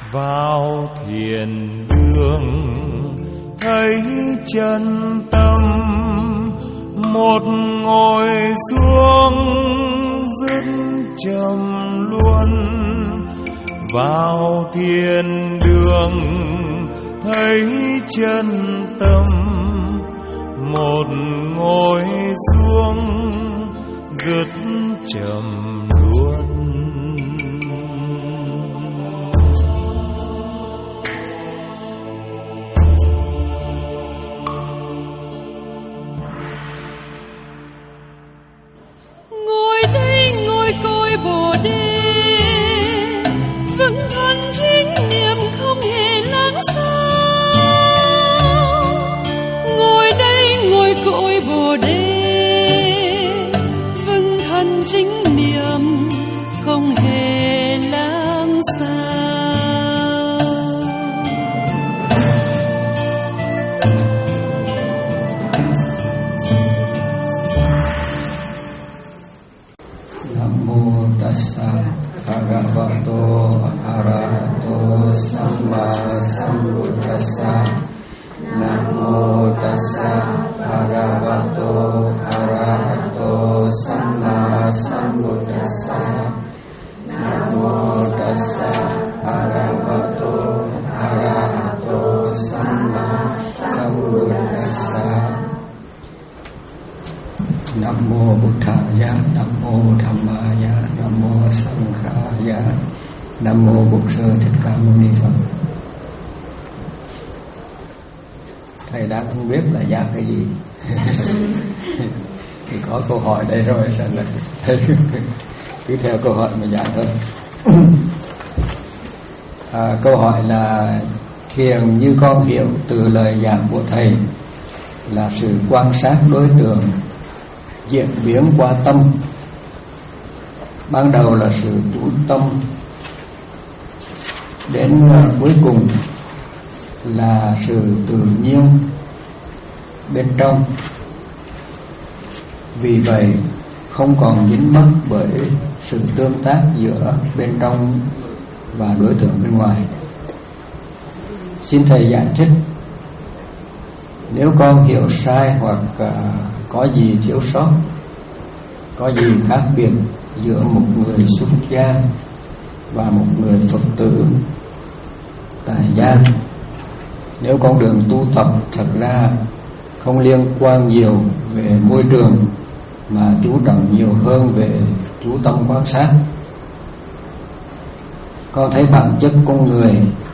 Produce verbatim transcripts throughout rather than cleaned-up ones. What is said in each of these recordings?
vào thiền đường thấy chân tâm, một ngồi xuống dứt trầm luôn. Vào thiền đường thấy chân tâm, một ngồi xuống dứt trầm luôn. Ngồi đây ngồi coi Bồ Đề, vững thân chính niệm không hề lãng sao. Ngồi đây ngồi coi Bồ Đề, vững thân chính niệm không hề lãng sao. Nam mô Tassa Bhagavato Arahato Samma Sambuddhassa. Nam mô Tassa Bhagavato Arahato Samma Sambuddhassa. Nam mô Tassa Bhagavato Arahato Samma Sambuddhassa. Nam mô Buddhaya, Nam mô Dhammaya, Nam mô Sanghaya, Nam mô Bụt Sư Thích Ca Mâu Ni Phật. Thầy đang không biết là giác cái gì. Thì có câu hỏi đây rồi, sao lại cứ theo câu hỏi mà giảng thôi. À, câu hỏi là thiền như con hiểu từ lời giảng của thầy là sự quan sát đối tượng diễn biến qua tâm. Ban đầu là sự chú tâm, đến uh, cuối cùng là sự tự nhiên bên trong. Vì vậy không còn dính mắc bởi sự tương tác giữa bên trong và đối tượng bên ngoài. Xin thầy giải thích, nếu con hiểu sai hoặc uh, có gì thiếu sót, có gì khác biệt giữa một người xuất gia và một người Phật tử tại gia, nếu con đường tu tập thật ra không liên quan nhiều về môi trường mà chú trọng nhiều hơn về chú tâm quan sát. Con thấy bản chất con người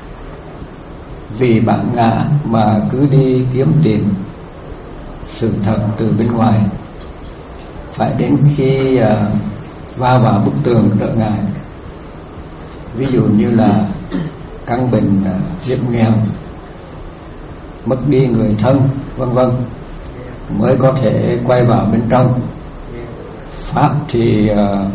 vì bản ngã mà cứ đi kiếm tìm sự thật từ bên ngoài, phải đến khi uh, va vào bức tường trở ngại, ví dụ như là căn bệnh uh, hiểm nghèo, mất đi người thân, vân vân, mới có thể quay vào bên trong. Pháp thì uh,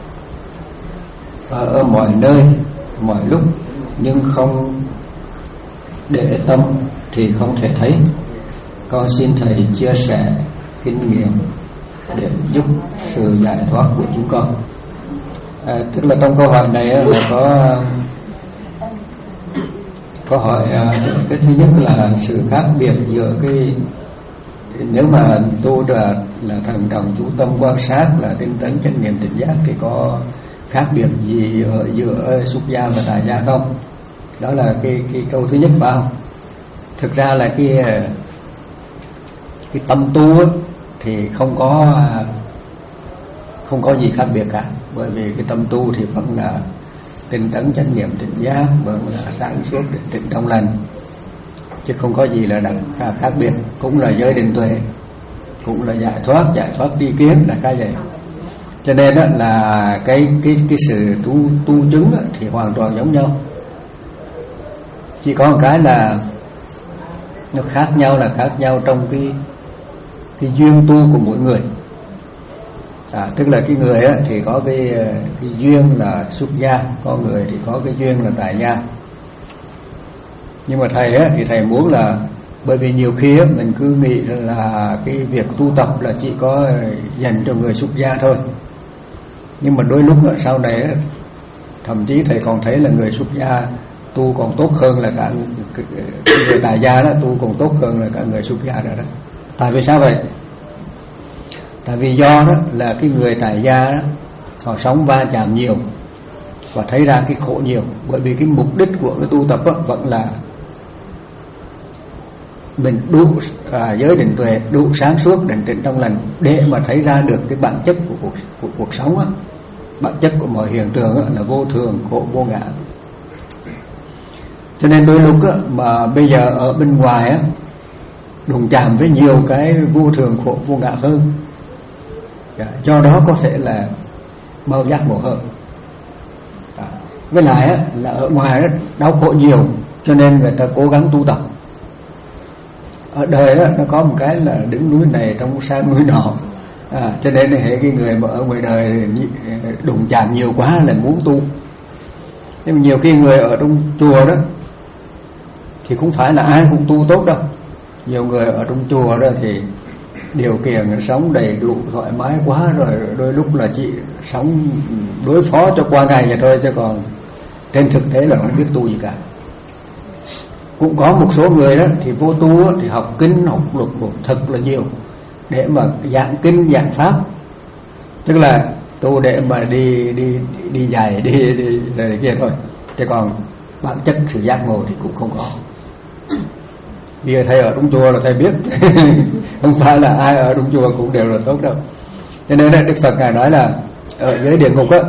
ở mọi nơi, mọi lúc, nhưng không để tâm thì không thể thấy. Con xin thầy chia sẻ kinh nghiệm để giúp sự giải thoát của chúng con. À, tức là trong câu hỏi này là có có hỏi cái thứ nhất là sự khác biệt giữa cái, nếu mà tu là là thần đồng chú tâm quan sát là tinh tấn chánh niệm tỉnh giác thì có khác biệt gì ở giữa xuất gia và tại gia không? Đó là cái cái câu thứ nhất phải không? Thực ra là cái cái tâm tu ấy, thì không có không có gì khác biệt cả, bởi vì cái tâm tu thì vẫn là tinh tấn chánh niệm tỉnh giác, vẫn là sáng suốt định tĩnh trong lành, chứ không có gì là đặc khác biệt. Cũng là giới định tuệ, cũng là giải thoát, giải thoát tri kiến là cái vậy. Cho nên đó là cái cái cái sự tu tu chứng thì hoàn toàn giống nhau, chỉ có một cái là nó khác nhau là khác nhau trong cái cái duyên tu của mỗi người. À, tức là cái người á, thì có cái, cái duyên là xuất gia, có người thì có cái duyên là tại gia. Nhưng mà thầy á, thì thầy muốn là, bởi vì nhiều khi á, mình cứ nghĩ là cái việc tu tập là chỉ có dành cho người xuất gia thôi. Nhưng mà đôi lúc á, sau này á, thậm chí thầy còn thấy là người xuất gia tu còn tốt hơn là cả người tại gia đó, tu còn tốt hơn là cả người xuất gia rồi đó. Tại vì sao vậy? Tại vì do đó là cái người tại gia đó, họ sống va chạm nhiều và thấy ra cái khổ nhiều, bởi vì cái mục đích của cái tu tập đó vẫn là mình đủ à, giới định tuệ, đủ sáng suốt định tĩnh trong lành để mà thấy ra được cái bản chất của cuộc, của cuộc sống á, bản chất của mọi hiện tượng á, là vô thường, khổ, vô ngã. Cho nên đôi lúc á, mà bây giờ ở bên ngoài á, đụng chạm với nhiều cái vô thường, khổ, vô ngã hơn, do đó có thể là mau giác ngộ hơn. À, với lại á, là ở ngoài đó, đau khổ nhiều, cho nên người ta cố gắng tu tập. Ở đời đó nó có một cái là đứng núi này trong sang núi nọ, à, cho nên hệ cái người mà ở ngoài đời đụng chạm nhiều quá là muốn tu. Nhưng mà nhiều khi người ở trong chùa đó thì cũng phải là ai cũng tu tốt đâu. Nhiều người ở trong chùa đó thì điều kiện sống đầy đủ thoải mái quá rồi, đôi lúc là chỉ sống đối phó cho qua ngày vậy thôi, chứ còn trên thực tế là không biết tu gì cả. Cũng có một số người đó thì vô tu đó, thì học kinh, học luật một thật là nhiều để mà giảng kinh, giảng pháp, tức là tu để mà đi đi đi dạy đi đi này kia thôi, chứ còn bản chất sự giác ngộ thì cũng không có. Bây giờ thầy ở trong chùa là thầy biết không phải là ai ở trong chùa cũng đều là tốt đâu. Cho nên Đức Phật ngài nói là ở dưới địa ngục á,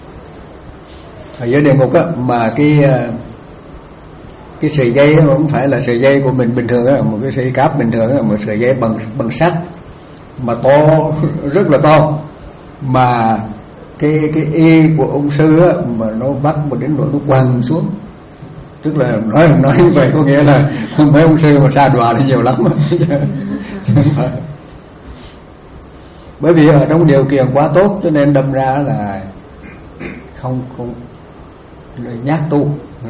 ở dưới địa ngục á, mà cái cái sợi dây nó không phải là sợi dây của mình bình thường á, một cái sợi cáp bình thường á, một sợi dây bằng bằng sắt mà to, rất là to, mà cái cái y của ông sư á, mà nó bắt một đến nỗi nó quăng xuống. Tức là nói nói như vậy có nghĩa là mấy ông sư mà xa đọa thì nhiều lắm. Bởi vì ở trong điều kiện quá tốt cho nên đâm ra là không không nhát tu.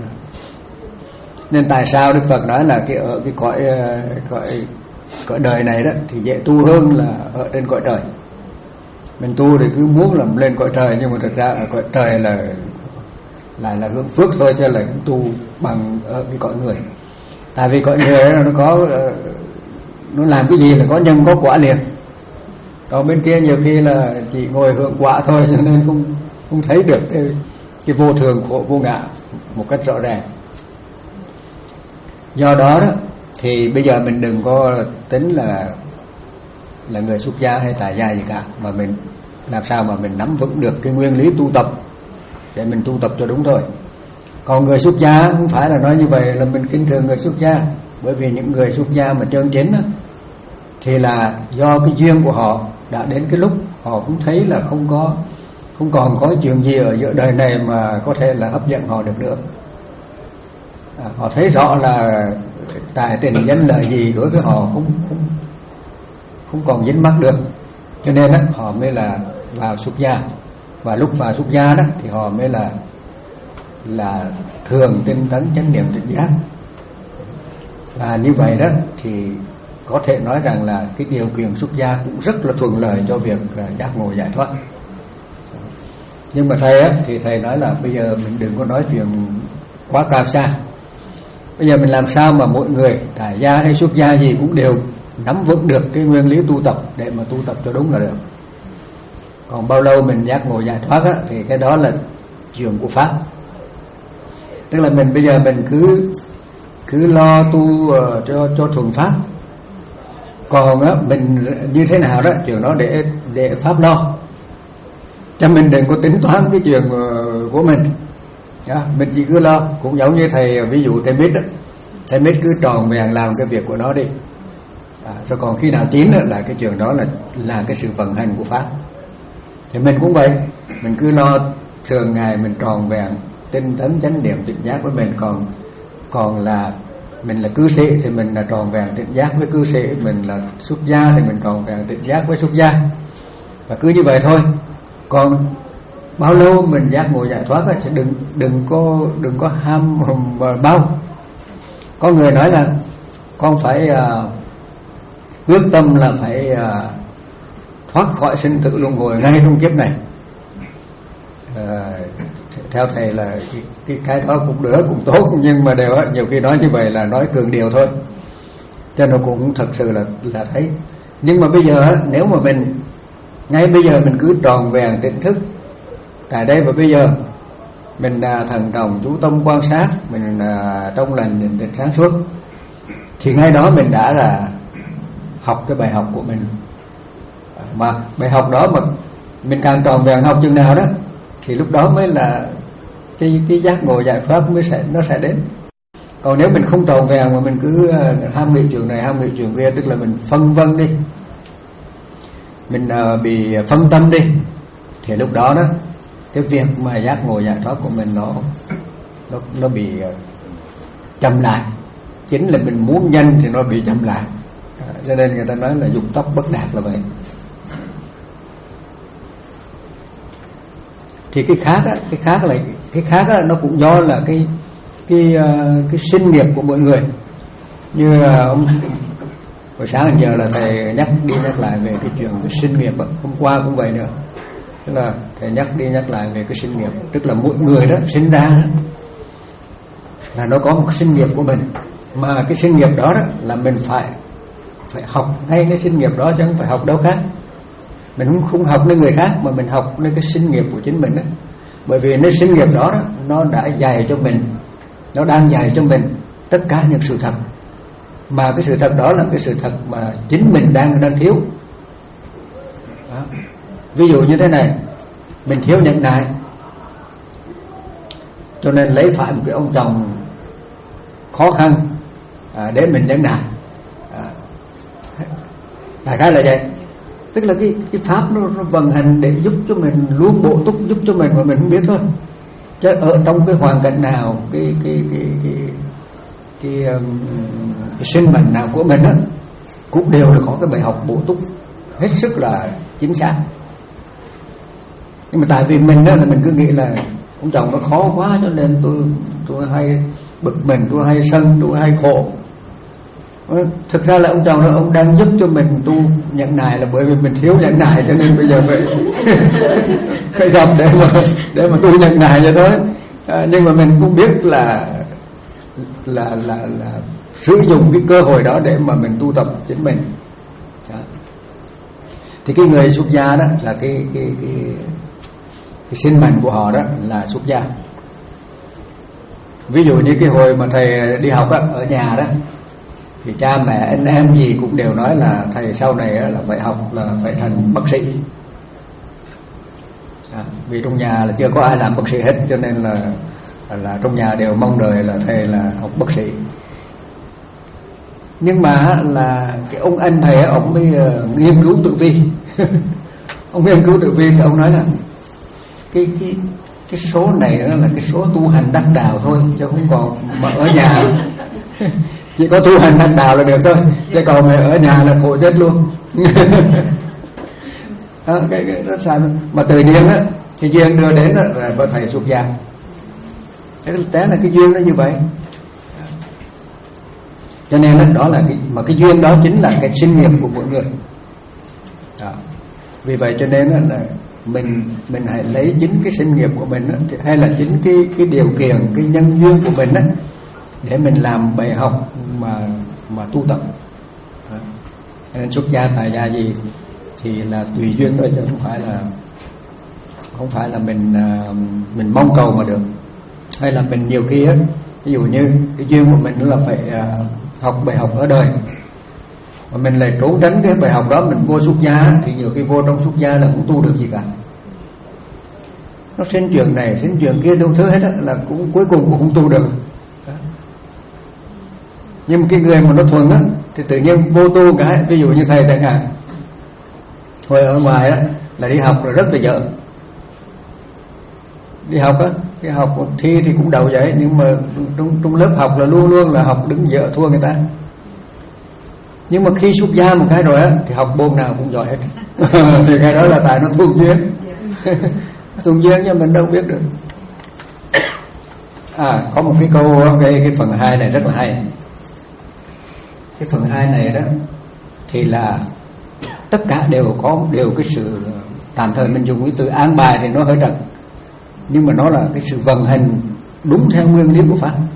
Nên tại sao Đức Phật nói là cái ở cái cõi cõi cõi đời này đó thì dễ tu hơn là ở trên cõi trời. Mình tu thì cứ muốn làm lên cõi trời, nhưng mà thực ra ở cõi trời là lại là hưởng phước thôi, chứ là tu bằng ở cái cõi người. Tại vì cõi người đó nó có, nó làm cái gì là có nhân có quả liền. Còn bên kia nhiều khi là chỉ ngồi hưởng quả thôi, cho nên không không thấy được cái, cái vô thường khổ vô ngã một cách rõ ràng. Do đó đó thì bây giờ mình đừng có tính là là người xuất gia hay tại gia gì cả, mà mình làm sao mà mình nắm vững được cái nguyên lý tu tập để mình tu tập cho đúng thôi. Còn người xuất gia không phải là nói như vậy là mình khinh thường người xuất gia, bởi vì những người xuất gia mà chân chính đó, thì là do cái duyên của họ đã đến cái lúc họ cũng thấy là không có không còn có chuyện gì ở giữa đời này mà có thể là hấp dẫn họ được nữa. À, họ thấy rõ là tài tình danh lợi gì đối với họ không không không còn dính mắc được, cho nên đó, họ mới là vào xuất gia. Và lúc vào xuất gia đó thì họ mới là là thường tinh tấn chánh niệm tỉnh giác. Và như vậy đó thì có thể nói rằng là cái điều kiện xuất gia cũng rất là thuận lợi cho việc giác ngộ giải thoát. Nhưng mà thầy á, thì thầy nói là bây giờ mình đừng có nói chuyện quá cao xa. Bây giờ mình làm sao mà mỗi người tại gia hay xuất gia gì cũng đều nắm vững được cái nguyên lý tu tập để mà tu tập cho đúng là được. Còn bao lâu mình giác ngộ giải thoát á, thì cái đó là chuyện của Pháp. Tức là mình bây giờ mình cứ cứ lo tu uh, cho cho thuần Pháp. Còn á, mình như thế nào đó chuyện đó để để Pháp lo, cho mình đừng có tính toán cái chuyện uh, của mình. Yeah, mình chỉ cứ lo. Cũng giống như thầy ví dụ thầy Mít đó, thầy Mít cứ tròn vẹn làm cái việc của nó đi, à, rồi còn khi nào chín đó, là cái chuyện đó là là cái sự vận hành của Pháp. Thì mình cũng vậy, mình cứ lo thường ngày mình tròn vẹn tinh tấn chánh niệm tỉnh giác với mình. Còn còn là mình là cư sĩ thì mình là tròn vẹn tỉnh giác với cư sĩ, mình là xuất gia thì mình tròn vẹn tỉnh giác với xuất gia, và cứ như vậy thôi. Còn bao lâu mình giác ngộ giải thoát thì đừng đừng có đừng có ham mà bao. Có người nói là con phải uh, quyết tâm là phải uh, thoát khỏi sinh tử luân hồi ngay trong kiếp này. Uh, theo thầy là cái, cái, cái đó cũng được, cũng tốt, nhưng mà đều nhiều khi nói như vậy là nói cường điệu thôi, cho nó cũng thật sự là là thấy. Nhưng mà bây giờ nếu mà mình ngay bây giờ mình cứ tròn vẹn tỉnh thức tại đây và bây giờ, mình là thần đồng chú tâm quan sát, mình là trong lành nhìn định sáng suốt, thì ngay đó mình đã là học cái bài học của mình. Mà bài học đó mà mình càng tròn vẹn học chừng nào đó thì lúc đó mới là cái cái giác ngộ giải pháp mới sẽ nó sẽ đến. Còn nếu mình không tròn vẹn mà mình cứ ham nghĩ chuyện này ham nghĩ chuyện kia, tức là mình phân vân đi, mình uh, bị phân tâm đi, thì lúc đó đó cái việc mà giác ngộ giải thoát của mình nó nó nó bị uh, chậm lại. Chính là mình muốn nhanh thì nó bị chậm lại, à, cho nên người ta nói là dục tốc bất đạt là vậy. Thì cái khác á, cái khác là cái khác á, nó cũng do là cái cái uh, cái sinh nghiệp của mỗi người. Như uh, ông hồi sáng giờ là thầy nhắc đi nhắc lại về cái chuyện cái sinh nghiệp đó. Hôm qua cũng vậy nữa, tức là thầy nhắc đi nhắc lại về cái sinh nghiệp, tức là mỗi người đó sinh ra đó, là nó có một cái sinh nghiệp của mình, mà cái sinh nghiệp đó, đó là mình phải phải học ngay cái sinh nghiệp đó, chứ không phải học đâu khác. Mình không không học nơi người khác mà mình học nơi cái sinh nghiệp của chính mình đó. Bởi vì nơi sinh nghiệp đó, đó nó đã dạy cho mình, nó đang dạy cho mình tất cả những sự thật, mà cái sự thật đó là cái sự thật mà chính mình đang đang thiếu đó. Ví dụ như thế này, mình thiếu nhẫn nại, cho nên lấy phải một cái ông chồng khó khăn à, để mình nhẫn nại, à, đại khái là vậy. Tức là cái cái pháp nó, nó vận hành để giúp cho mình luôn bổ túc, giúp cho mình mà mình không biết thôi. Chứ ở trong cái hoàn cảnh nào, cái cái cái cái cái, um, cái sinh mệnh nào của mình á, cũng đều là có cái bài học bổ túc hết sức là chính xác. Nhưng mà tại vì mình đó là mình cứ nghĩ là ông chồng nó khó quá, cho nên tôi tôi hay bực mình, tôi hay sân, tôi hay khổ. Thực ra là ông chồng đó ông đang giúp cho mình tu nhẫn nại, là bởi vì mình thiếu nhẫn nại, cho nên bây giờ phải phải gặp để mà để mà tu nhẫn nại vậy thôi. À, nhưng mà mình cũng biết là là là là sử dụng cái cơ hội đó để mà mình tu tập chính mình. Đó. Thì cái người xuất gia đó là cái cái cái cái sinh mệnh của họ đó là xuất gia. Ví dụ như cái hồi mà thầy đi học đó, ở nhà đó, thì cha mẹ anh em gì cũng đều nói là thầy sau này là phải học, là phải thành bác sĩ. À, vì trong nhà là chưa có ai làm bác sĩ hết, cho nên là là trong nhà đều mong đợi là thầy là học bác sĩ. Nhưng mà là cái ông anh thầy ông mới uh, nghiên cứu tử vi. Ông nghiên cứu tử vi thì ông nói là cái cái cái số này đó là cái số tu hành đắc đạo thôi, chứ không còn mà ở nhà chỉ có tu hành đắc đạo là được thôi, chứ còn mà ở nhà là khổ chết luôn. Đó, cái cái rất sai. Mà tự nhiên á, cái duyên đưa đến là bà thầy xuất gia. Cái té là cái duyên nó như vậy. Cho nên đó, đó là cái mà cái duyên đó chính là cái sinh nghiệp của mỗi người. Đó. Vì vậy cho nên là mình mình hãy lấy chính cái sinh nghiệp của mình đó, hay là chính cái cái điều kiện, cái nhân duyên của mình đó, để mình làm bài học mà mà tu tập. Đó. Nên xuất gia tại gia gì thì là tùy duyên thôi, chứ không phải là không phải là mình mình mong cầu mà được. Hay là mình nhiều khi á, ví dụ như cái duyên của mình là phải học bài học ở đời, mà mình lại trốn tránh cái bài học đó, mình vô xuất gia thì nhiều khi vô trong xuất gia là không tu được gì cả. Nó xin chuyện này, xin chuyện kia đâu thứ hết á, là cũng cuối cùng cũng không tu được. Đó. Nhưng mà cái người mà nó thuần á thì tự nhiên vô tu cái, ví dụ như thầy chẳng hạn, hồi ở ngoài á là đi học rồi rất là dở. Đi học á, cái học thi thì cũng đầu vậy, nhưng mà trong, trong lớp học là luôn luôn là học đứng dở thua người ta. Nhưng mà khi xuất gia một cái rồi á thì học môn nào cũng giỏi hết. Thì cái đó là tại nó thuần duyên. Thuần duyên nhưng mình đâu biết được. À, có một cái câu, cái, cái phần hai này rất là hay. Cái phần hai này đó thì là tất cả đều có đều cái sự, tạm thời mình dùng cái từ an bài thì nó hơi trật, nhưng mà nó là cái sự vận hành đúng theo nguyên lý của Pháp.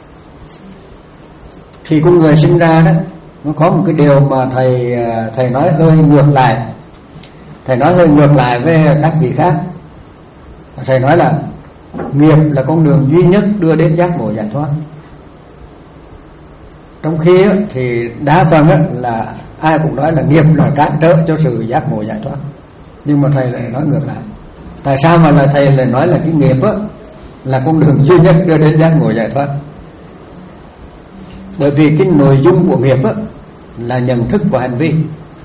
Thì con người sinh ra đó, nó có một cái điều mà thầy thầy nói hơi ngược lại. Thầy nói hơi ngược lại với các vị khác. Thầy nói là nghiệp là con đường duy nhất đưa đến giác ngộ giải thoát. Trong khi thì đa phần là ai cũng nói là nghiệp là cản trở cho sự giác ngộ giải thoát. Nhưng mà thầy lại nói ngược lại. Tại sao mà là thầy lại nói là cái nghiệp á là con đường duy nhất đưa đến giác ngộ giải thoát? Bởi vì cái nội dung của nghiệp á là nhận thức và hành vi.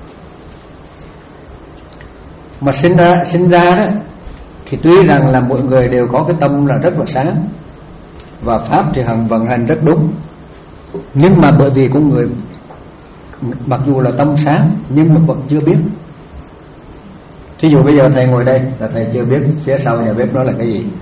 Mà sinh ra sinh ra đó thì tuy rằng là mọi người đều có cái tâm là rất là sáng và pháp thì hằng vận hành rất đúng, nhưng mà bởi vì con người mặc dù là tâm sáng nhưng mà vẫn chưa biết. Thí dụ bây giờ thầy ngồi đây là thầy chưa biết phía sau nhà bếp đó là cái gì,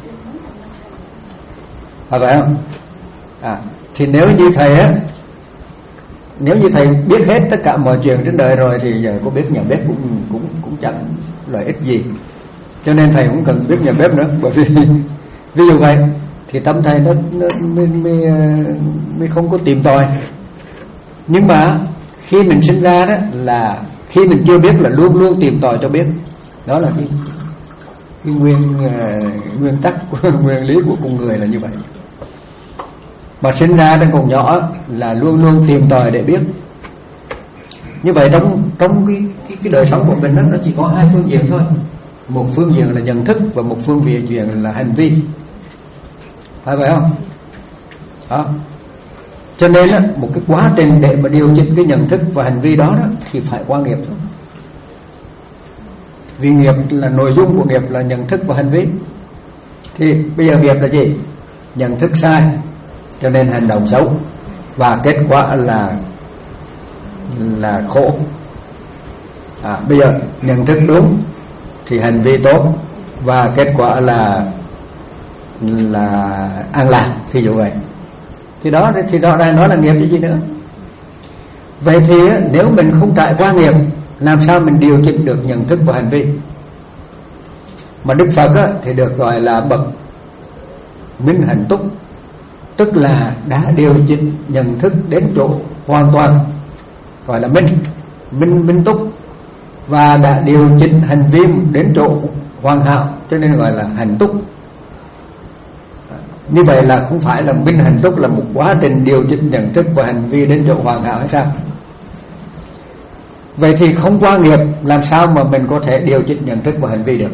phải vậy không? À, thì nếu như thầy á, nếu như thầy biết hết tất cả mọi chuyện trên đời rồi thì giờ có biết nhà bếp cũng cũng cũng chẳng lợi ích gì. Cho nên thầy cũng cần biết nhà bếp nữa, bởi vì ví dụ vậy thì tâm thầy nó, nó mới, mới, mới không có tìm tòi. Nhưng mà khi mình sinh ra đó là khi mình chưa biết là luôn luôn tìm tòi cho biết. Đó là cái, cái nguyên uh, nguyên tắc của nguyên lý của con người là như vậy. Mà sinh ra đến còn nhỏ là luôn luôn tìm tòi để biết. Như vậy trong trong cái cái, cái đời sống của mình đó, nó chỉ có hai phương diện thôi. Một phương diện là nhận thức và một phương diện là hành vi, phải vậy không? Đó. Cho nên đó, một cái quá trình để mà điều chỉnh cái nhận thức và hành vi đó, đó thì phải qua nghiệp thôi. Vì nghiệp là nội dung của nghiệp là nhận thức và hành vi. Thì bây giờ nghiệp là gì? Nhận thức sai cho nên hành động xấu, và kết quả là là khổ. À, bây giờ nhận thức đúng thì hành vi tốt và kết quả là là an lạc, ví dụ vậy. Thì đó thì đó đây nói là nghiệp cái gì nữa. Vậy thì nếu mình không trải qua nghiệp, làm sao mình điều chỉnh được nhận thức và hành vi? Mà Đức Phật á, thì được gọi là bậc minh hạnh túc, tức là đã điều chỉnh nhận thức đến chỗ hoàn toàn, gọi là minh minh minh túc, và đã điều chỉnh hành vi đến chỗ hoàn hảo, cho nên gọi là hạnh túc. Như vậy là không phải là minh hạnh túc là một quá trình điều chỉnh nhận thức và hành vi đến chỗ hoàn hảo hay sao? Vậy thì không qua nghiệp làm sao mà mình có thể điều chỉnh nhận thức và hành vi được?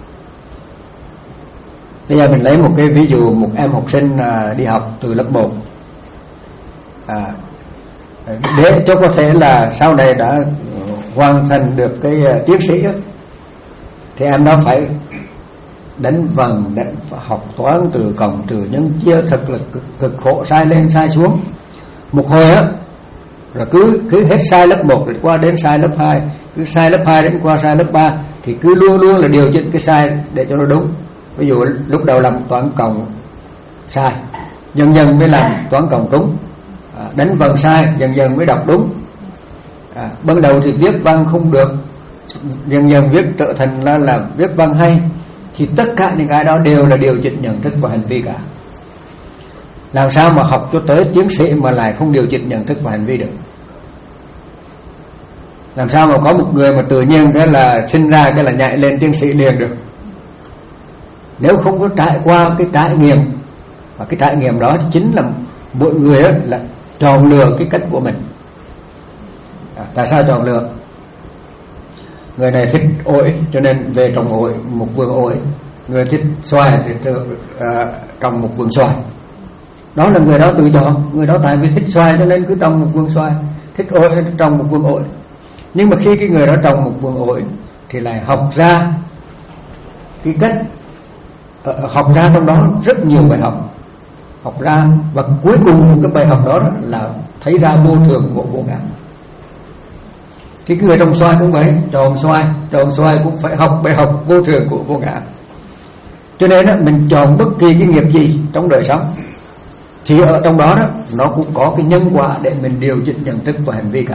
Bây giờ mình lấy một cái ví dụ, một em học sinh đi học từ lớp một, à, để cho có thể là sau này đã hoàn thành được cái tiến sĩ đó, thì em đó phải đánh vần, đánh học toán từ cộng trừ nhân chia, thật là cực, cực khổ, sai lên sai xuống. Một hồi á, rồi cứ cứ hết sai lớp một rồi qua đến sai lớp hai, cứ sai lớp hai đến qua sai lớp ba, thì cứ luôn luôn là điều chỉnh cái sai để cho nó đúng. Ví dụ lúc đầu làm toán cộng sai, dần dần mới làm toán cộng đúng. À, đánh vần sai, dần dần mới đọc đúng. À, ban đầu thì viết văn không được, dần dần viết trở thành là, là viết văn hay. Thì tất cả những cái đó đều là điều chỉnh nhận thức và hành vi cả. Làm sao mà học cho tới tiến sĩ mà lại không điều chỉnh nhận thức và hành vi được? Làm sao mà có một người mà tự nhiên cái là sinh ra cái là nhảy lên tiến sĩ liền được? Nếu không có trải qua cái trải nghiệm, và cái trải nghiệm đó chính là mỗi người là chọn lựa cái cách của mình. À, tại sao chọn lựa? Người này thích ổi cho nên về trồng ổi, một vườn ổi. Người thích xoài thì uh, trồng một vườn xoài. Đó là người đó tự chọn. Người đó tại vì thích xoài cho nên cứ trồng một vườn xoài, thích ổi trồng một vườn ổi. Nhưng mà khi cái người đó trồng một vườn ổi thì lại học ra cái cách, uh, học ra trong đó rất nhiều bài học, học ra, và cuối cùng cái bài học đó là thấy ra vô thường của vô ngã. Cái người trồng xoài cũng vậy, trồng xoài, trồng xoài cũng phải học bài học vô thường của vô ngã. Cho nên đó, mình chọn bất kỳ cái nghiệp gì trong đời sống thì ở trong đó đó nó cũng có cái nhân quả để mình điều chỉnh nhận thức và hành vi cả.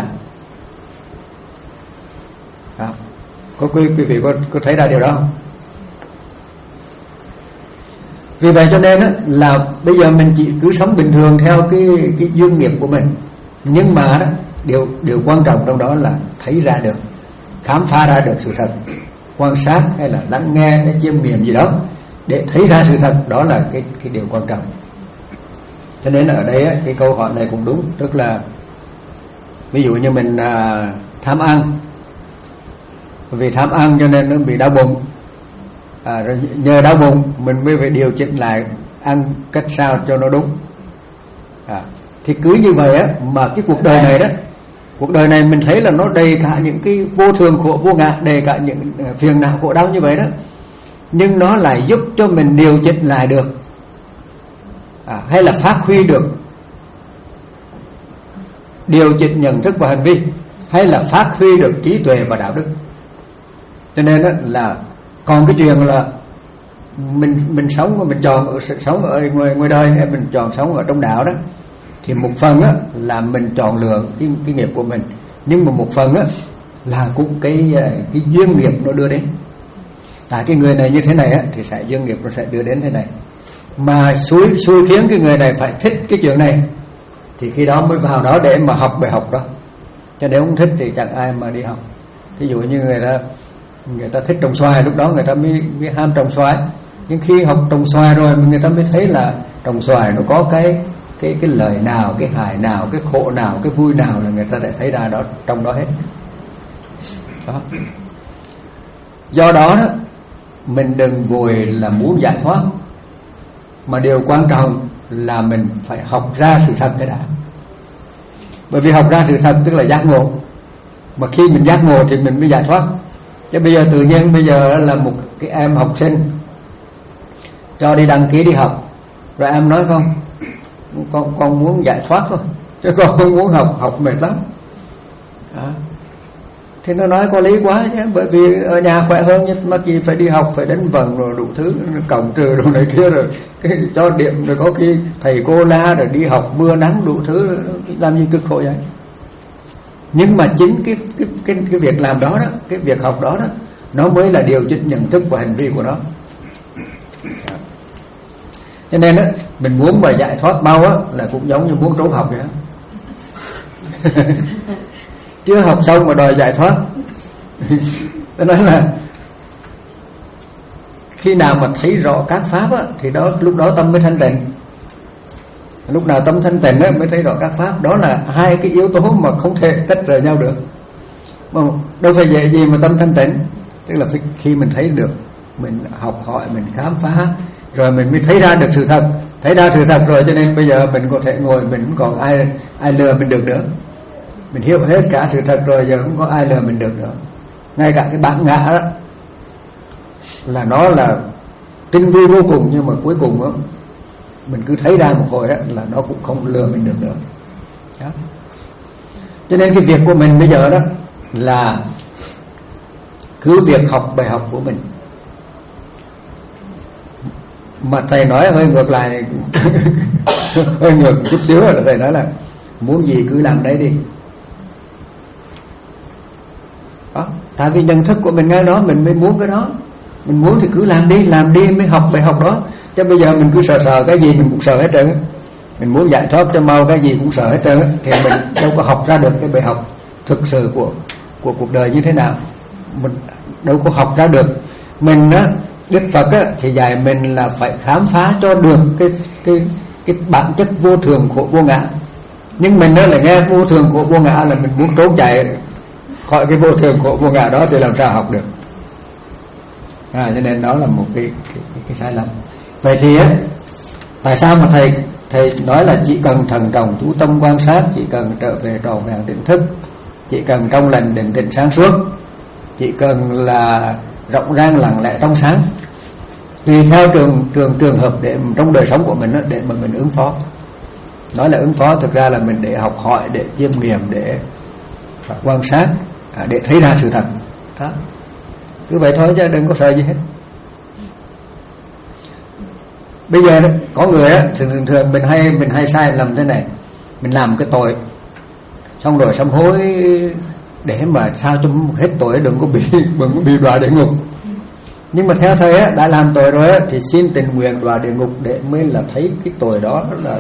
Đó. Có quý, quý vị có, có thấy ra điều đó không? Vì vậy cho nên á, là bây giờ mình chỉ cứ sống bình thường theo cái cái duyên nghiệp của mình, nhưng mà đó, điều điều quan trọng trong đó là thấy ra được, khám phá ra được sự thật, quan sát hay là lắng nghe hay chiêm nghiệm gì đó để thấy ra sự thật, đó là cái cái điều quan trọng. Cho nên ở đây á, cái câu hỏi này cũng đúng, tức là ví dụ như mình à, tham ăn, vì tham ăn cho nên nó bị đau bụng, à, rồi nhờ đau bụng mình mới phải điều chỉnh lại ăn cách sao cho nó đúng. À, thì cứ như vậy á, mà cái cuộc đời này đó, cuộc đời này mình thấy là nó đầy cả những cái vô thường khổ vô ngã, đầy cả những phiền não khổ đau như vậy đó, nhưng nó lại giúp cho mình điều chỉnh lại được, à, hay là phát huy được, điều chỉnh nhận thức và hành vi, hay là phát huy được trí tuệ và đạo đức. Cho nên đó là còn cái chuyện là mình mình sống mà mình chọn ở, sống ở ngoài ngoài đời hay mình chọn sống ở trong đạo đó, thì một phần á là mình chọn lựa cái, cái nghiệp của mình, nhưng mà một phần á là cũng cái cái duyên nghiệp nó đưa đến. Tại cái người này như thế này á thì sẽ duyên nghiệp nó sẽ đưa đến thế này, mà xui xui khiến cái người này phải thích cái chuyện này thì khi đó mới vào đó để mà học bài học đó. Cho nếu không thích thì chẳng ai mà đi học. Ví dụ như người ta người ta thích trồng xoài, lúc đó người ta mới, mới ham trồng xoài. Nhưng khi học trồng xoài rồi người ta mới thấy là trồng xoài nó có cái cái cái lợi nào, cái hại nào, cái khổ nào, cái vui nào là người ta đã thấy ra đó trong đó hết. Đó. Do đó, đó mình đừng vội là muốn giải thoát, mà điều quan trọng là mình phải học ra sự thật cái đã. Bởi vì học ra sự thật tức là giác ngộ, mà khi mình giác ngộ thì mình mới giải thoát. Chứ bây giờ tự nhiên bây giờ là một cái em học sinh cho đi đăng ký đi học, rồi em nói không, con con muốn giải thoát thôi, chứ con không muốn học, học mệt lắm. À, thì nó nói có lý quá chứ, bởi vì ở nhà khỏe hơn, nhưng mà chỉ phải đi học, phải đánh vần rồi đủ thứ, cổng trừ đồ này kia, rồi cái cho điểm, rồi có khi thầy cô la, rồi đi học mưa nắng đủ thứ, làm gì cực khổ vậy. Nhưng mà chính cái cái cái cái việc làm đó đó, cái việc học đó đó, nó mới là điều chỉnh nhận thức và hành vi của nó. Cho nên đó, mình muốn mà giải thoát mau á là cũng giống như muốn trốn học vậy. Chưa học xong mà đòi giải thoát. Cho nên là khi nào mà thấy rõ các pháp á, thì đó lúc đó tâm mới thanh tịnh. Lúc nào tâm thanh tịnh á, mới thấy rõ các pháp. Đó là hai cái yếu tố mà không thể tách rời nhau được. Mà đâu phải dễ gì mà tâm thanh tịnh. Tức là khi mình thấy được, mình học hỏi, mình khám phá, rồi mình mới thấy ra được sự thật. Thấy ra sự thật rồi cho nên bây giờ mình có thể ngồi, mình không còn ai ai lừa mình được nữa. Mình hiểu hết cả sự thật rồi, giờ không có ai lừa mình được nữa. Ngay cả cái bản ngã đó là nó là tinh vi vô cùng, nhưng mà cuối cùng đó, mình cứ thấy ra một hồi đó là nó cũng không lừa mình được nữa. Đó. Cho nên cái việc của mình bây giờ đó là cứ việc học bài học của mình. Mà thầy nói hơi ngược lại hơi ngược chút xíu là thầy nói là muốn gì cứ làm đấy đi. Đó. Tại vì nhận thức của mình ngay đó, mình mới muốn cái đó. Mình muốn thì cứ làm đi, làm đi mới học bài học đó. Chứ bây giờ mình cứ sợ sợ cái gì mình cũng sợ hết trơn. Mình muốn giải thoát cho mau cái gì cũng sợ hết trơn, thì mình đâu có học ra được cái bài học thực sự của của cuộc đời như thế nào. Mình đâu có học ra được. Mình á, Đức Phật á, thì dạy mình là phải khám phá cho được cái cái cái bản chất vô thường của vô ngã. Nhưng mình á, là nghe vô thường của vô ngã là mình muốn trốn chạy khỏi cái vô thường của vô ngã đó thì làm sao học được. À, cho nên đó là một cái cái, cái, cái sai lầm. Vậy thì á, tại sao mà thầy thầy nói là chỉ cần thận trọng chú tâm quan sát, chỉ cần trở về tròn vẹn tỉnh thức, chỉ cần trong lành định tĩnh sáng suốt, chỉ cần là rộng rang lặng lẽ trong sáng, tùy theo trường trường trường hợp để trong đời sống của mình đó, để mà mình ứng phó. Nói là ứng phó thực ra là mình để học hỏi, để chiêm nghiệm, để quan sát, để thấy ra sự thật. Đó. Cứ vậy thôi chứ đừng có sợ gì hết. Bây giờ đó, có người á, thường thường mình hay mình hay sai lầm thế này, mình làm cái tội, xong rồi sám hối để mà sao cho hết tội, đừng có bị đừng có bị đọa địa ngục. Nhưng mà theo thầy á, đã làm tội rồi á, thì xin tình nguyện vào địa ngục để mới là thấy cái tội đó là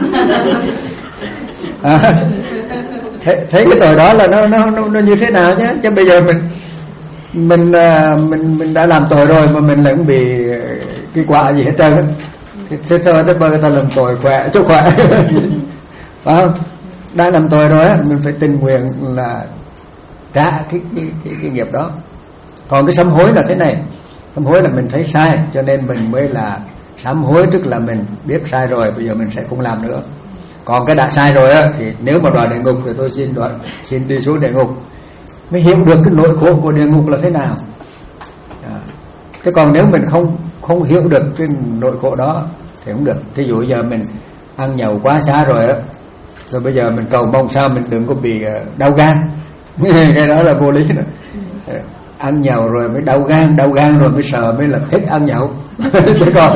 à, thấy, thấy cái tội đó là nó nó nó, nó như thế nào nhé. Chứ bây giờ mình mình mình mình đã làm tội rồi mà mình lại cũng bị cái quả gì hết trơn á. Thế thôi đó, người ta làm tội khỏe cho khỏe. Phải không? Đã làm tội rồi á, mình phải tình nguyện là trả cái cái cái, cái nghiệp đó. Còn cái sám hối là thế này, sám hối là mình thấy sai cho nên mình mới là sám hối, tức là mình biết sai rồi, bây giờ mình sẽ không làm nữa. Còn cái đã sai rồi á thì nếu mà đọa địa ngục thì tôi xin đọa, xin đi xuống địa ngục, mới hiểu được cái nỗi khổ của địa ngục là thế nào. À, cái còn nếu mình không không hiểu được cái nỗi khổ đó thì không được. Thí dụ giờ mình ăn nhậu quá xa rồi á, rồi bây giờ mình cầu mong sao mình đừng có bị đau gan. Cái đó là vô lý đó. Ăn nhậu rồi mới đau gan, đau gan rồi mới sợ, mới là hết ăn nhậu. Chứ còn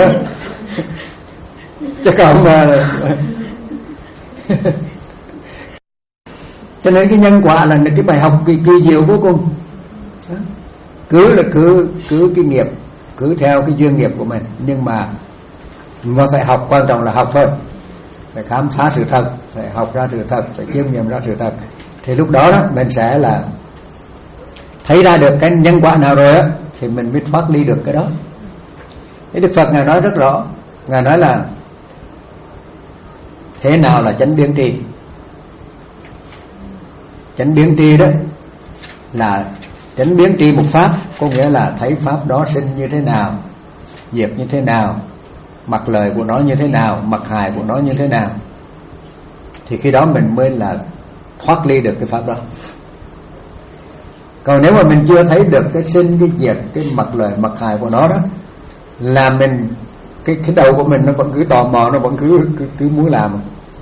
chứ còn mà cho nên cái nhân quả là cái bài học kỳ kỳ diệu vô cùng. Cứ là cứ cứ cái nghiệp, cứ theo cái duyên nghiệp của mình, nhưng mà mà phải học, quan trọng là học thôi, phải khám phá sự thật, phải học ra sự thật, phải chiêm nghiệm ra sự thật, thì lúc đó, đó mình sẽ là thấy ra được cái nhân quả nào rồi á thì mình mới thoát ly được cái đó. Cái Đức Phật Ngài nói rất rõ, Ngài nói là thế nào là chánh biến tri. Chánh biến tri đó là chánh biến tri một pháp, có nghĩa là thấy pháp đó sinh như thế nào, diệt như thế nào, mặt lời của nó như thế nào, mặt hại của nó như thế nào, thì khi đó mình mới là thoát ly được cái pháp đó. Còn nếu mà mình chưa thấy được cái sinh, cái diệt, cái mặt lời, mặt hại của nó đó, là mình cái cái đầu của mình nó vẫn cứ tò mò, nó vẫn cứ cứ, cứ muốn làm.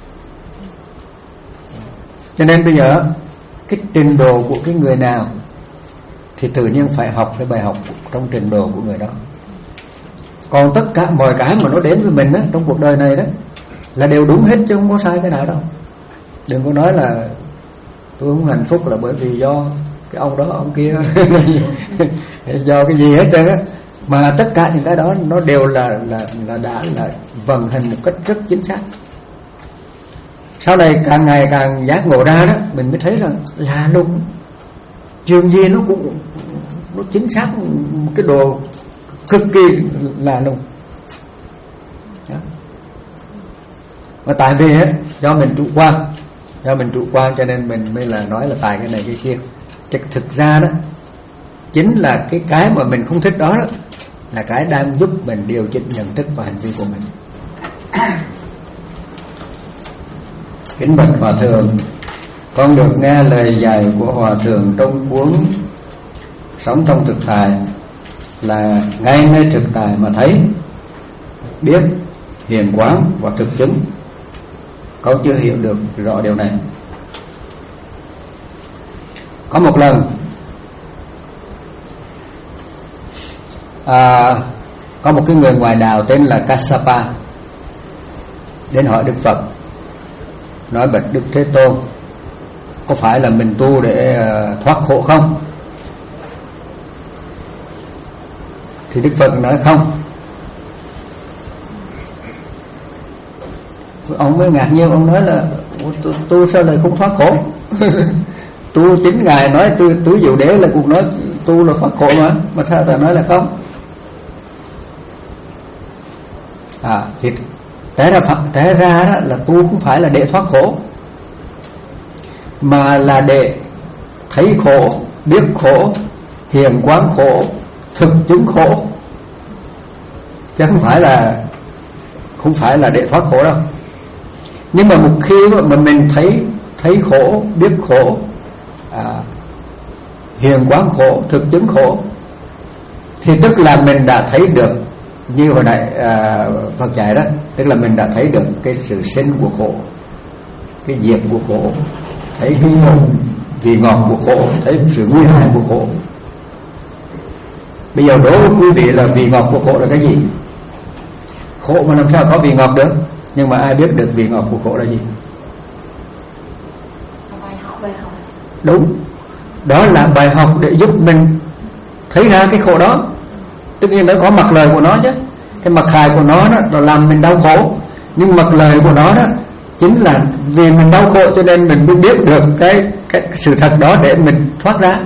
Cho nên bây giờ cái trình độ của cái người nào thì tự nhiên phải học cái bài học trong trình độ của người đó. Còn tất cả mọi cái mà nó đến với mình đó, trong cuộc đời này đó là đều đúng hết chứ không có sai cái nào đâu. Đừng có nói là tôi không hạnh phúc là bởi vì do cái ông đó ông kia do cái gì hết trơn á, mà tất cả những cái đó nó đều là là là đã là vận hành một cách rất chính xác. Sau này càng ngày càng giác ngộ ra đó, mình mới thấy rằng là đúng, chuyện gì nó cũng nó chính xác một cái độ cực kỳ là đúng. Mà tại vì á, do mình chủ quan, do mình chủ quan cho nên mình mới là nói là tại cái này cái kia. Chứ thực ra đó chính là cái cái mà mình không thích đó, đó là cái đang giúp mình điều chỉnh nhận thức và hành vi của mình. Kính bạch Hòa Thượng, con được nghe lời dạy của Hòa Thượng trong cuốn Sống trong thực tại là ngay nơi thực tại mà thấy, biết, hiền quán và thực chứng. Con chưa hiểu được rõ điều này. Có một lần à, có một cái người ngoài đạo tên là Kassapa đến hỏi Đức Phật, nói bạch Đức Thế Tôn, có phải là mình tu để uh, thoát khổ không? Thì Đức Phật nói không. Ông mới ngạc nhiên, ông nói là tu, tu sao lại không thoát khổ? Tu chính Ngài nói tu tu diệu đế là cũng nói tu là thoát khổ mà, mà sao ta nói là không? À, thì té ra té ra đó là tu không phải là để thoát khổ, mà là để thấy khổ, biết khổ, hiền quán khổ, thực chứng khổ, chứ không phải là không phải là để thoát khổ đâu. Nhưng mà một khi mà mình thấy thấy khổ, biết khổ, à, hiền quán khổ, thực chứng khổ, thì tức là mình đã thấy được, như hồi nãy à, Phật dạy đó, tức là mình đã thấy được cái sự sinh của khổ, cái diệt của khổ, thấy cái vị ngọt của khổ, thấy sự nguy hại của khổ. Bây giờ đố quý vị là vị ngọt của khổ là cái gì? Khổ mà làm sao có vị ngọt được? Nhưng mà ai biết được vị ngọt của khổ là gì? Bài học, bài học. Đúng, đó là bài học để giúp mình thấy ra cái khổ đó. Tất nhiên nó có mặt lời của nó chứ. Cái mặt hại của nó đó là làm mình đau khổ, nhưng mặt lời của nó đó chính là vì mình đau khổ cho nên mình mới biết được cái, cái sự thật đó để mình thoát ra,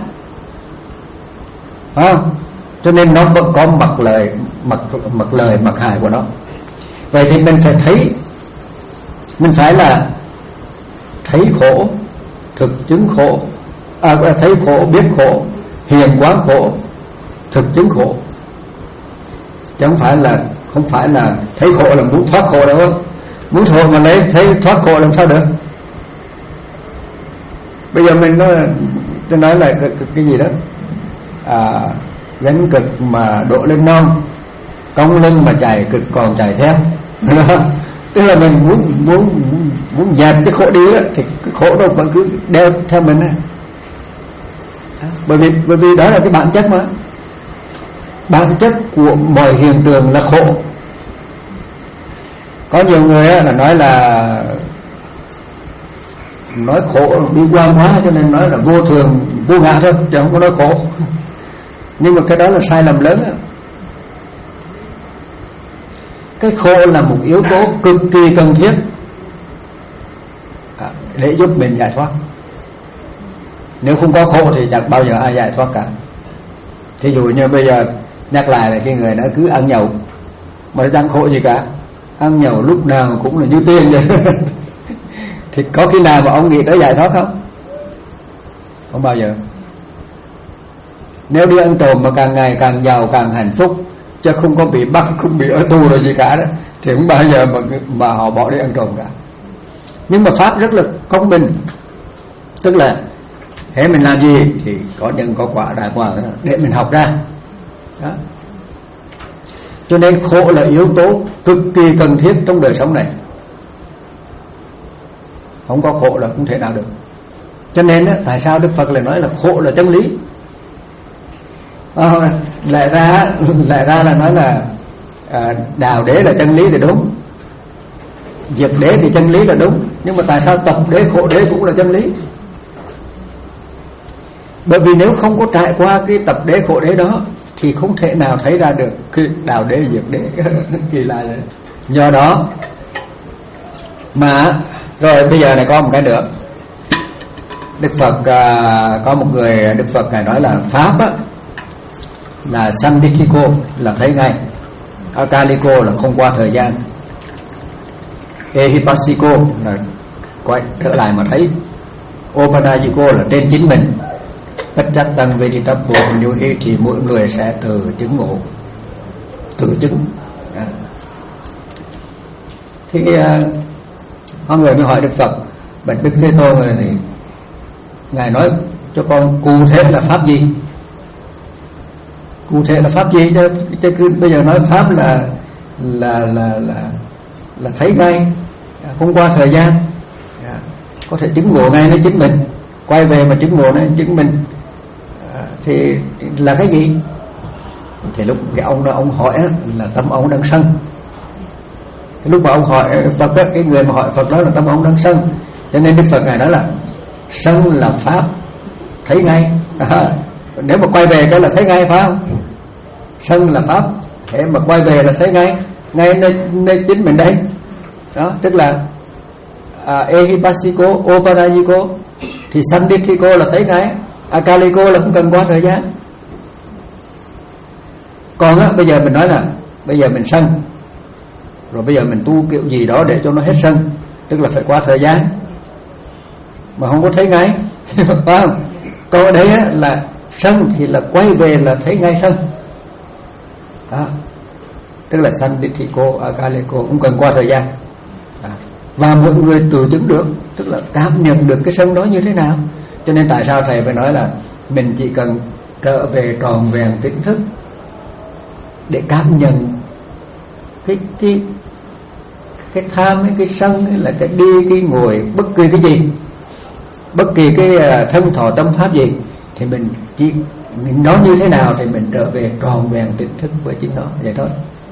phải không? Cho nên nó vẫn có mặt lời, mặt, mặt lời, mặt hại của nó. Vậy thì mình phải thấy, mình phải là thấy khổ, thực chứng khổ, à, thấy khổ, biết khổ, hiền quán khổ, thực chứng khổ. Chứ không phải là không phải là thấy khổ là muốn thoát khổ đâu. Muốn khổ mà lấy thấy thoát khổ làm sao được? Bây giờ mình nói, tôi nói là cái, cái, cái gì đó à, gánh cực mà đổ lên non, cong lưng mà chạy cực còn chạy theo. Tức là mình muốn muốn muốn dẹp cái khổ đi đó, thì cái khổ đâu vẫn cứ đeo theo mình á. Bởi vì bởi vì đó là cái bản chất mà. Bản chất của mọi hiện tượng là khổ. Có nhiều người là nói là nói khổ bi quan quá cho nên nói là vô thường vô ngã thôi, chứ không có nói khổ. Nhưng mà cái đó là sai lầm lớn đó. Cái khổ là một yếu tố cực kỳ cần thiết để giúp mình giải thoát. Nếu không có khổ thì chẳng bao giờ ai giải thoát cả. Thí dụ như bây giờ nhắc lại là cái người đó cứ ăn nhậu mà nó chẳng khổ gì cả, ăn nhậu lúc nào cũng là như tiên vậy. Thì có khi nào mà ông nghĩ tới giải thoát không? Không bao giờ. Nếu đi ăn trộm mà càng ngày càng giàu càng hạnh phúc, chứ không có bị bắt, không bị ở tù rồi gì cả đó, thì không bao giờ mà mà họ bỏ đi ăn trộm cả. Nhưng mà pháp rất là công bình, tức là thế mình làm gì thì có nhân có quả, đại quả để mình học ra đó. Cho nên khổ là yếu tố cực kỳ cần thiết trong đời sống này. Không có khổ là không thể nào được. Cho nên á, tại sao Đức Phật lại nói là khổ là chân lý? À, lại ra lại ra là nói là à, đạo đế là chân lý thì đúng, diệt đế thì chân lý là đúng. Nhưng mà tại sao tập đế khổ đế cũng là chân lý? Bởi vì nếu không có trải qua cái tập đế khổ đế đó thì không thể nào thấy ra được cái đạo đế diệt đế. Kỳ lạ vậy. Do đó mà rồi bây giờ này có một cái nữa. Đức Phật à, có một người Đức Phật ngài nói là pháp á, là Sanditthiko là thấy ngay, Akaliko là không qua thời gian, Ehipassiko là quay trở lại mà thấy, Opanajiko là trên chính mình, Pacchattan Veditappo Nyuhi thì mỗi người sẽ từ chứng ngộ, từ chứng. Thì uh, có người mới hỏi Đức Phật, bạch Đức Thế Tôn rồi thì ngài nói cho con cụ thể là pháp gì? Cụ thể là pháp gì chứ, chứ cứ bây giờ nói pháp là là là là là thấy ngay, không qua thời gian, có thể chứng ngộ ngay lấy chính mình, quay về mà chứng ngộ ngay chính mình, thì là cái gì? Thì lúc cái ông đó ông hỏi là tâm ông đang sân. Cái lúc mà ông hỏi Phật đó, cái người mà hỏi Phật đó là tâm ông đang sân, cho nên Đức Phật ngài nói là sân là pháp thấy ngay. À, nếu mà quay về cái là thấy ngay, phải không? Sân là pháp, để mà quay về là thấy ngay, ngay nơi, nơi chính mình đây. Đó, tức là à, Ehipassiko, Opanajiko thì Sanditthiko là thấy ngay, Akaliko là không cần qua thời gian. Còn á, bây giờ mình nói là bây giờ mình sân, rồi bây giờ mình tu kiểu gì đó để cho nó hết sân, tức là phải qua thời gian mà không có thấy ngay. Phải không? Còn ở đây á, là sân thì là quay về là thấy ngay sân đó, tức là Sanditthiko, Akaliko cũng cần qua thời gian đó. Và mọi người tự chứng được, tức là cảm nhận được cái sân đó như thế nào. Cho nên tại sao thầy phải nói là mình chỉ cần trở về tròn vẹn tỉnh thức để cảm nhận cái cái cái tham, cái sân, hay là cái đi, cái ngồi, bất kỳ cái gì, bất kỳ cái thân thọ tâm pháp gì, thì mình chỉ nó như thế nào thì mình trở về tròn vẹn tỉnh thức với chính nó, vậy thôi.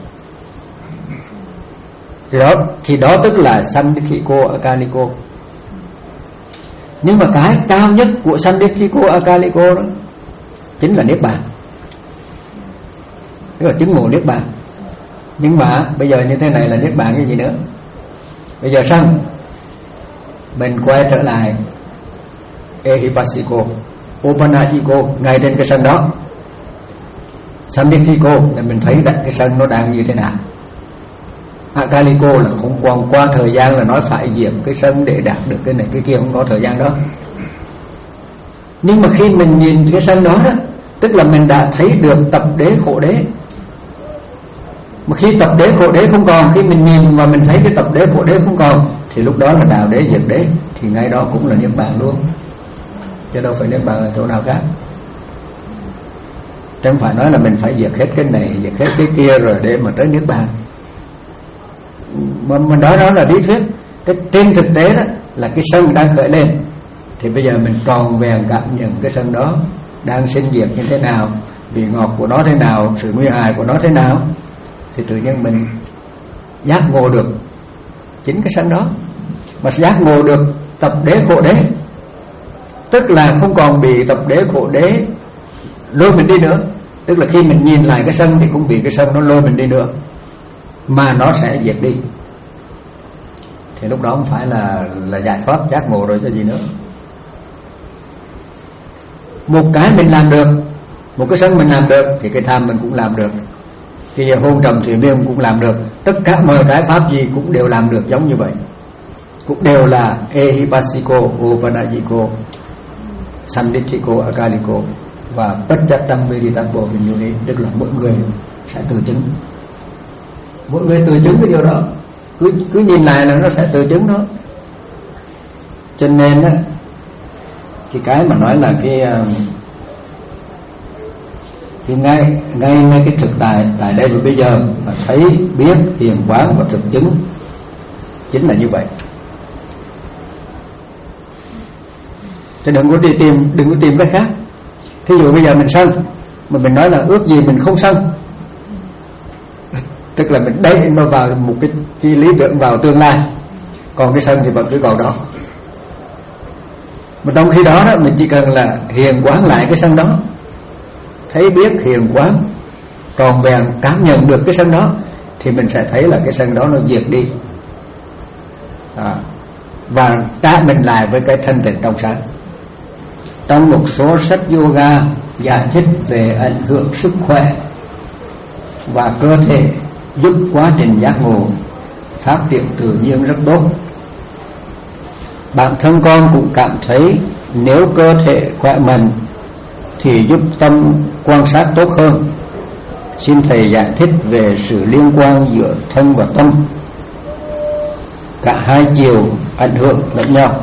Thì đó, thì đó tức là Sanditthiko, Akaliko. Nhưng mà cái cao nhất của Sanditthiko, Akaliko đó chính là Niết Bàn. tức là chứng ngộ niết bàn. Nhưng mà bây giờ như thế này là niết bàn cái gì nữa? Bây giờ sân mình quay trở lại Ehipassiko, Opanajiko, ngay trên cái sân đó. Samdhiko là mình thấy đặt cái sân nó đang như thế nào. Akaliko là không còn qua thời gian là nói phải diệt cái sân để đạt được cái này cái kia, không có thời gian đó. Nhưng mà khi mình nhìn cái sân đó đó, tức là mình đã thấy được tập đế khổ đế. Mà khi tập đế khổ đế không còn, khi mình nhìn và mình thấy cái tập đế khổ đế không còn, thì lúc đó là đạo đế diệt đế, thì ngay đó cũng là niết bàn luôn, chứ đâu phải niết bàn ở chỗ nào khác. Chẳng phải nói là mình phải diệt hết cái này, diệt hết cái kia rồi để mà tới niết bàn. Mà mình nói đó là lý thuyết. Cái trên thực tế đó là cái sân đang khởi lên, thì bây giờ mình tròn vẹn cảm nhận cái sân đó đang sinh diệt như thế nào, vị ngọt của nó thế nào, sự nguy hại của nó thế nào, thì tự nhiên mình giác ngộ được chính cái sân đó. Mà giác ngộ được tập đế khổ đế, tức là không còn bị tập đế khổ đế lôi mình đi nữa. Tức là khi mình nhìn lại cái sân thì không bị cái sân nó lôi mình đi nữa, mà nó sẽ diệt đi. Thì lúc đó không phải là là giải thoát giác ngộ rồi cho gì nữa. Một cái mình làm được, một cái sân mình làm được, thì cái tham mình cũng làm được, thì hôn trầm thủy miên cũng làm được. Tất cả mọi cái pháp gì cũng đều làm được giống như vậy, cũng đều là Ehipassiko, Opanajiko, Samdhiko, Akaliko và Pachattam Veditappo Vinyuni. Tức là mỗi người sẽ tự chứng, mỗi người tự chứng cái điều đó, cứ cứ nhìn lại là nó sẽ tự chứng đó. Cho nên á, cái cái mà nói là cái cái ngay ngay ngay cái thực tại tại đây và bây giờ mà thấy biết hiền quán và thực chứng chính là như vậy. Chứ đừng có đi tìm đừng có tìm cái khác. Thí dụ bây giờ mình sân mà mình nói là ước gì mình không sân, tức là mình đẩy nó vào một cái, cái lý tưởng vào tương lai, còn cái sân thì vẫn cứ còn đó. Mà trong khi đó, đó mình chỉ cần là hiền quán lại cái sân đó, thấy biết hiền quán tròn vẹn cảm nhận được cái sân đó, thì mình sẽ thấy là cái sân đó nó diệt đi à, và trả mình lại với cái thanh tịnh trong sáng. Trong một số sách yoga giải thích về ảnh hưởng sức khỏe và cơ thể giúp quá trình giác ngộ phát triển tự nhiên rất tốt. Bản thân con cũng cảm thấy nếu cơ thể khỏe mạnh thì giúp tâm quan sát tốt hơn. Xin thầy giải thích về sự liên quan giữa thân và tâm, cả hai chiều ảnh hưởng lẫn nhau.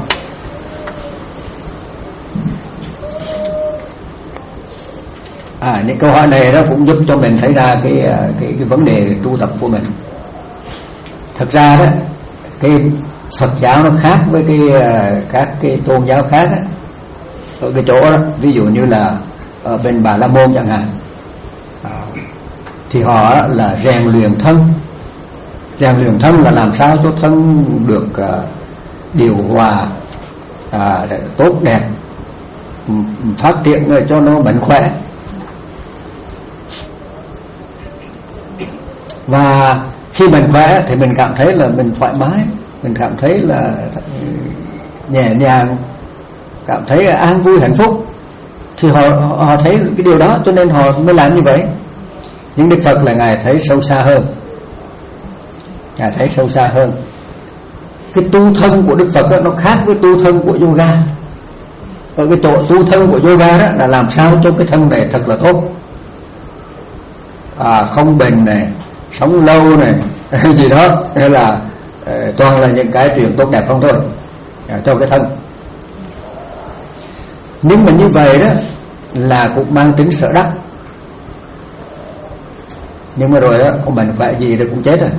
À, những câu hỏi này đó cũng giúp cho mình thấy ra cái cái cái vấn đề tu tập của mình. Thật ra đó, cái Phật giáo nó khác với cái các cái tôn giáo khác á, ở cái chỗ đó, ví dụ như là ở bên Bà La Môn chẳng hạn, thì họ là rèn luyện thân. Rèn luyện thân là làm sao cho thân được uh, điều hòa, uh, tốt đẹp, phát triển cho nó mạnh khỏe. Và khi mình khỏe thì mình cảm thấy là mình thoải mái, mình cảm thấy là nhẹ nhàng, cảm thấy an vui hạnh phúc. Thì họ họ thấy cái điều đó cho nên họ mới làm như vậy. Nhưng Đức Phật là Ngài thấy sâu xa hơn, Ngài thấy sâu xa hơn. Cái tu thân của Đức Phật đó, nó khác với tu thân của yoga. Ở cái chỗ tu thân của yoga đó là làm sao cho cái thân này thật là tốt, à, không bệnh này, sống lâu này gì đó, hay là uh, toàn là những cái chuyện tốt đẹp không thôi, à, cho cái thân. Nhưng mà như vậy đó là cũng mang tính sợ đắc. Nhưng mà rồi đó, không bệnh khỏe gì thì cũng chết rồi.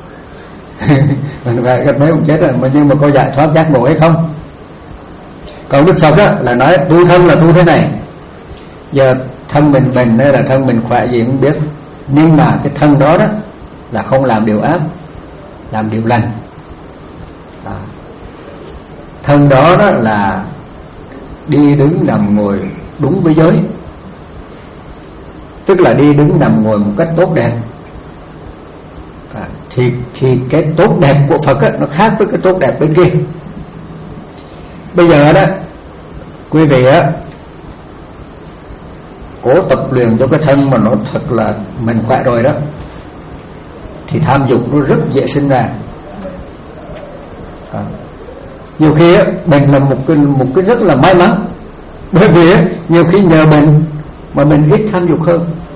Mình phải mấy cũng chết rồi, mà nhưng mà có giải thoát giác ngộ hay không? Còn Đức Phật á là nói tu thân là tu thế này. Giờ thân mình bệnh hay là thân mình khỏe gì không biết, nhưng mà cái thân đó đó là không làm điều ác, làm điều lành. À, thân đó đó là đi đứng nằm ngồi đúng với giới. tức là đi đứng nằm ngồi một cách tốt đẹp. À, thì thì cái tốt đẹp của Phật á, nó khác với cái tốt đẹp bên kia. Bây giờ đó quý vị á, cố tập luyện cho cái thân mà nó thật là mình khỏe rồi đó, thì tham dục nó rất dễ sinh ra. À, nhiều khi á, mình là một cái một cái rất là may mắn, bởi vì á, nhiều khi nhờ mình mà mình ít tham dục hơn.